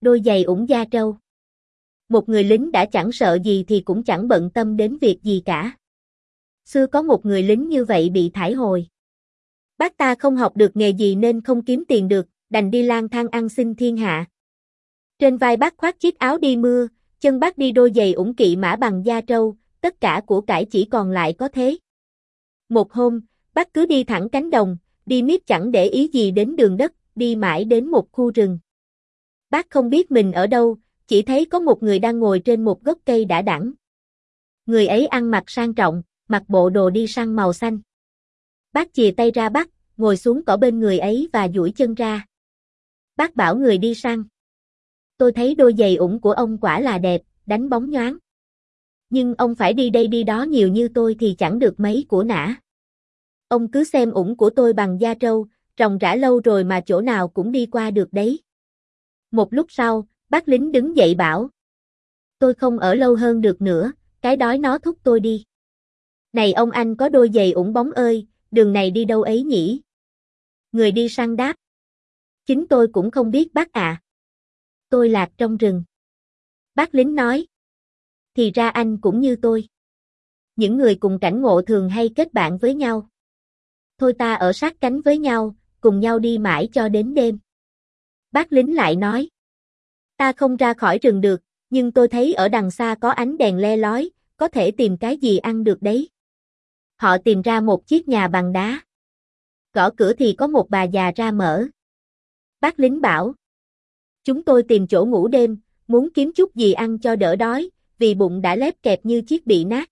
đôi giày ủng da trâu. Một người lính đã chẳng sợ gì thì cũng chẳng bận tâm đến việc gì cả. Xưa có một người lính như vậy bị thải hồi. Bác ta không học được nghề gì nên không kiếm tiền được, đành đi lang thang ăn xin thiên hạ. Trên vai bác khoác chiếc áo đi mưa, chân bác đi đôi giày ủng kỵ mã bằng da trâu, tất cả của cải chỉ còn lại có thế. Một hôm, bác cứ đi thẳng cánh đồng, đi miết chẳng để ý gì đến đường đất, đi mãi đến một khu rừng. Bác không biết mình ở đâu, chỉ thấy có một người đang ngồi trên một gốc cây đã đẳng. Người ấy ăn mặc sang trọng, mặc bộ đồ đi săn màu xanh. Bác chìa tay ra bắt, ngồi xuống cỏ bên người ấy và duỗi chân ra. Bác bảo người đi săn: tôi thấy đôi giày ủng của ông quả là đẹp, đánh bóng nhoáng. Nhưng ông phải đi đây đi đó nhiều như tôi thì chẳng được mấy của nã. Ông cứ xem ủng của tôi bằng da trâu, ròng rã lâu rồi mà chỗ nào cũng đi qua được đấy. Một lúc sau, bác lính đứng dậy bảo: tôi không ở lâu hơn được nữa, cái đói nó thúc tôi đi. Này ông anh có đôi giày ủng bóng ơi, đường này đi đâu ấy nhỉ? Người đi săn đáp: chính tôi cũng không biết bác ạ. Tôi lạc trong rừng. Bác lính nói: thì ra anh cũng như tôi. Những người cùng cảnh ngộ thường hay kết bạn với nhau. Thôi ta ở sát cánh với nhau, cùng nhau đi mãi cho đến đêm. Bác lính lại nói: ta không ra khỏi rừng được, nhưng tôi thấy ở đằng xa có ánh đèn le lói, có thể tìm cái gì ăn được đấy. Họ tìm ra một chiếc nhà bằng đá. Gõ cửa thì có một bà già ra mở. Bác lính bảo: chúng tôi tìm chỗ ngủ đêm, muốn kiếm chút gì ăn cho đỡ đói, vì bụng đã lép kẹp như chiếc bị nát.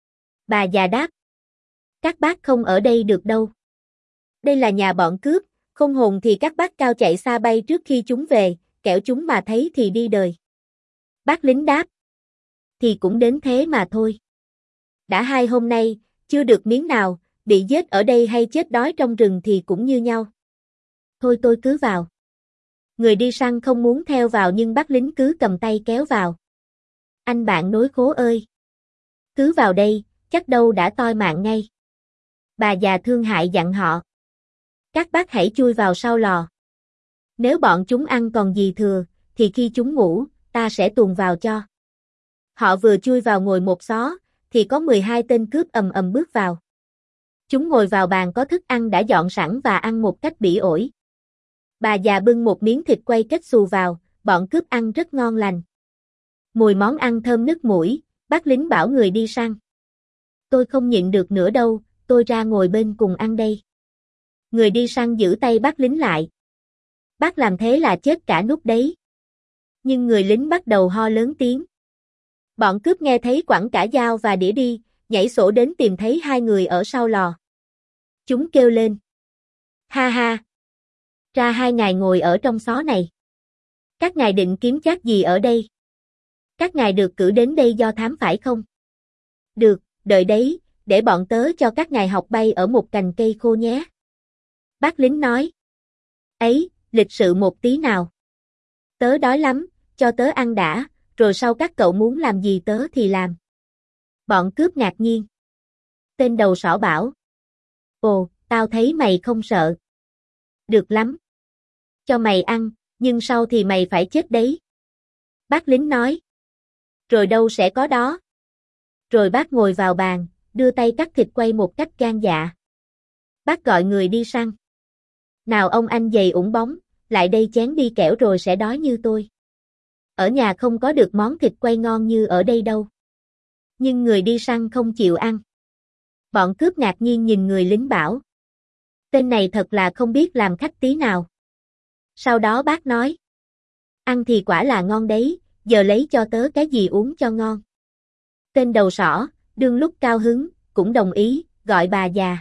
Bà già đáp: các bác không ở đây được đâu. Đây là nhà bọn cướp, không hồn thì các bác cao chạy xa bay trước khi chúng về, kẻo chúng mà thấy thì đi đời. Bác lính đáp: thì cũng đến thế mà thôi. Đã 2 hôm nay, chưa được miếng nào, bị giết ở đây hay chết đói trong rừng thì cũng như nhau. Thôi tôi cứ vào. Người đi săn không muốn theo vào nhưng bác lính cứ cầm tay kéo vào. Anh bạn nối khố ơi! Cứ vào đây, chắc đâu đã toi mạng ngay. Bà già thương hại dặn họ: các bác hãy chui vào sau lò. Nếu bọn chúng ăn còn gì thừa, thì khi chúng ngủ, ta sẽ tuồn vào cho. Họ vừa chui vào ngồi một xó, thì có 12 tên cướp ầm ầm bước vào. Chúng ngồi vào bàn có thức ăn đã dọn sẵn và ăn một cách bỉ ổi. Bà già bưng một miếng thịt quay kết xù vào, bọn cướp ăn rất ngon lành. Mùi món ăn thơm nức mũi, bác lính bảo người đi săn: tôi không nhịn được nữa đâu, tôi ra ngồi bên cùng ăn đây. Người đi săn giữ tay bác lính lại. Bác làm thế là chết cả nút đấy. Nhưng người lính bắt đầu ho lớn tiếng. Bọn cướp nghe thấy quẳng cả dao và đĩa đi, nhảy sổ đến tìm thấy 2 người ở sau lò. Chúng kêu lên: ha ha! Ra 2 ngài ngồi ở trong xó này. Các ngài định kiếm trác gì ở đây? Các ngài được cử đến đây do thám phải không? Được, đợi đấy, để bọn tớ cho các ngài học bay ở một cành cây khô nhé. Bác lính nói: ấy, lịch sự một tí nào. Tớ đói lắm, cho tớ ăn đã, rồi sau các cậu muốn làm gì tớ thì làm. Bọn cướp ngạc nhiên. Tên đầu sỏ bảo: ồ, tao thấy mày không sợ. Được lắm. Cho mày ăn, nhưng sau thì mày phải chết đấy. Bác lính nói: rồi đâu sẽ có đó. Rồi bác ngồi vào bàn, đưa tay cắt thịt quay một cách gan dạ. Bác gọi người đi săn: nào ông anh giày ủng bóng, lại đây chén đi kẻo rồi sẽ đói như tôi. Ở nhà không có được món thịt quay ngon như ở đây đâu. Nhưng người đi săn không chịu ăn. Bọn cướp ngạc nhiên nhìn người lính bảo: tên này thật là không biết làm khách tí nào. Sau đó bác nói: ăn thì quả là ngon đấy, giờ lấy cho tớ cái gì uống cho ngon. Tên đầu sỏ, đương lúc cao hứng, cũng đồng ý, gọi bà già.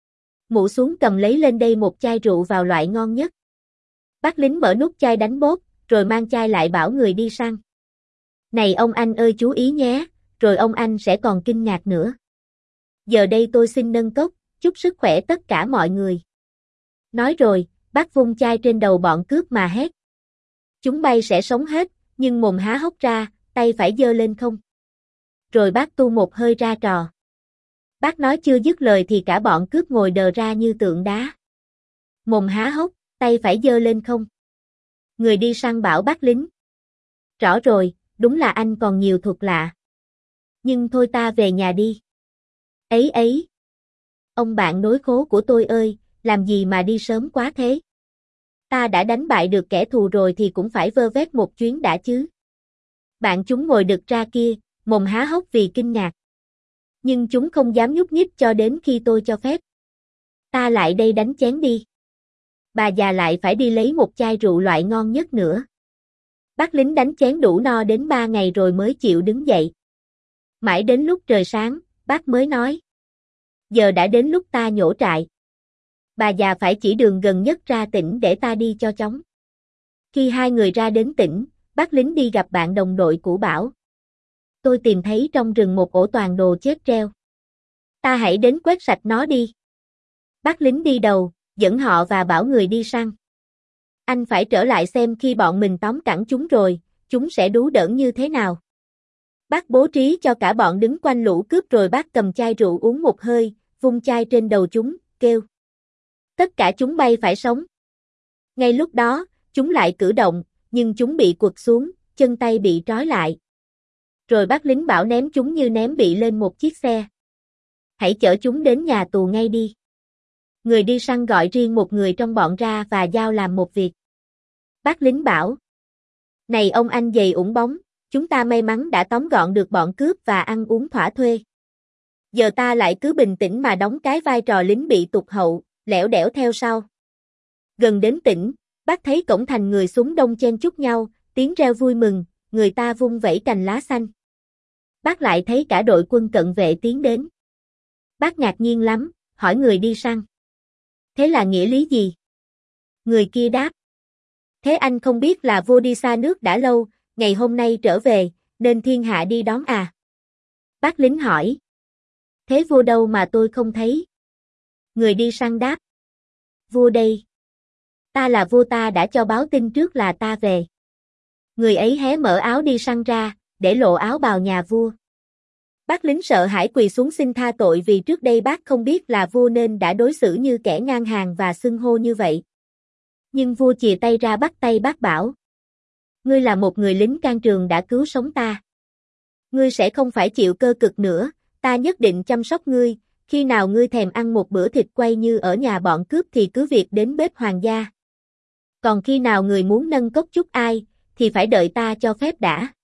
Mụ xuống cầm lấy lên đây một chai rượu vào loại ngon nhất. Bác lính mở nút chai đánh bốp, rồi mang chai lại bảo người đi săn: này ông anh ơi chú ý nhé, rồi ông anh sẽ còn kinh ngạc nữa. Giờ đây tôi xin nâng cốc, chúc sức khỏe tất cả mọi người. Nói rồi, bác vung chai trên đầu bọn cướp mà hét: chúng bay sẽ sống hết, nhưng mồm há hốc ra, tay phải giơ lên không. Rồi bác tu một hơi ra trò. Bác nói chưa dứt lời thì cả bọn cướp ngồi đờ ra như tượng đá. Mồm há hốc, tay phải giơ lên không. Người đi săn bảo bác lính: Rõ rồi, đúng là anh còn nhiều thuật lạ. Nhưng thôi ta về nhà đi. Ấy ấy. Ông bạn nối khố của tôi ơi, làm gì mà đi sớm quá thế? Ta đã đánh bại được kẻ thù rồi thì cũng phải vơ vét một chuyến đã chứ. Bạn chúng ngồi đực ra kia, mồm há hốc vì kinh ngạc. Nhưng chúng không dám nhúc nhích cho đến khi tôi cho phép. Ta lại đây đánh chén đi. Bà già lại phải đi lấy một chai rượu loại ngon nhất nữa. Bác lính đánh chén đủ no đến 3 ngày rồi mới chịu đứng dậy. Mãi đến lúc trời sáng, bác mới nói. Giờ đã đến lúc ta nhổ trại. Bà già phải chỉ đường gần nhất ra tỉnh để ta đi cho chóng. Khi hai người ra đến tỉnh, bác lính đi gặp bạn đồng đội cũ bảo. Tôi tìm thấy trong rừng một ổ toàn đồ chết treo. Ta hãy đến quét sạch nó đi. Bác lính đi đầu, dẫn họ và bảo người đi săn. Anh phải trở lại xem khi bọn mình tóm cẳng chúng rồi, chúng sẽ đú đỡn như thế nào. Bác bố trí cho cả bọn đứng quanh lũ cướp rồi bác cầm chai rượu uống một hơi, vung chai trên đầu chúng, kêu. Tất cả chúng bay phải sống. Ngay lúc đó, chúng lại cử động, nhưng chúng bị quật xuống, chân tay bị trói lại. Rồi bác lính bảo ném chúng như ném bị lên một chiếc xe. Hãy chở chúng đến nhà tù ngay đi. Người đi săn gọi riêng một người trong bọn ra và giao làm một việc. Bác lính bảo. Này ông anh dày ủng bóng, chúng ta may mắn đã tóm gọn được bọn cướp và ăn uống thỏa thuê. Giờ ta lại cứ bình tĩnh mà đóng cái vai trò lính bị tụt hậu, lẻo đẻo theo sau. Gần đến tỉnh, bác thấy cổng thành người súng đông chen chúc nhau, tiếng reo vui mừng, người ta vung vẩy cành lá xanh. Bác lại thấy cả đội quân cận vệ tiến đến. Bác ngạc nhiên lắm, hỏi người đi săn. Thế là nghĩa lý gì? Người kia đáp. Thế anh không biết là vua đi xa nước đã lâu, ngày hôm nay trở về, nên thiên hạ đi đón à? Bác lính hỏi. Thế vua đâu mà tôi không thấy? Người đi săn đáp. Vua đây. Ta là vua, ta đã cho báo tin trước là ta về. Người ấy hé mở áo đi săn ra, để lộ áo bào nhà vua. Bác lính sợ hãi quỳ xuống xin tha tội vì trước đây bác không biết là vua nên đã đối xử như kẻ ngang hàng và xưng hô như vậy. Nhưng vua chìa tay ra bắt tay bác bảo. Ngươi là một người lính can trường đã cứu sống ta. Ngươi sẽ không phải chịu cơ cực nữa, ta nhất định chăm sóc ngươi, khi nào ngươi thèm ăn một bữa thịt quay như ở nhà bọn cướp thì cứ việc đến bếp hoàng gia. Còn khi nào người muốn nâng cốc chúc ai, thì phải đợi ta cho phép đã.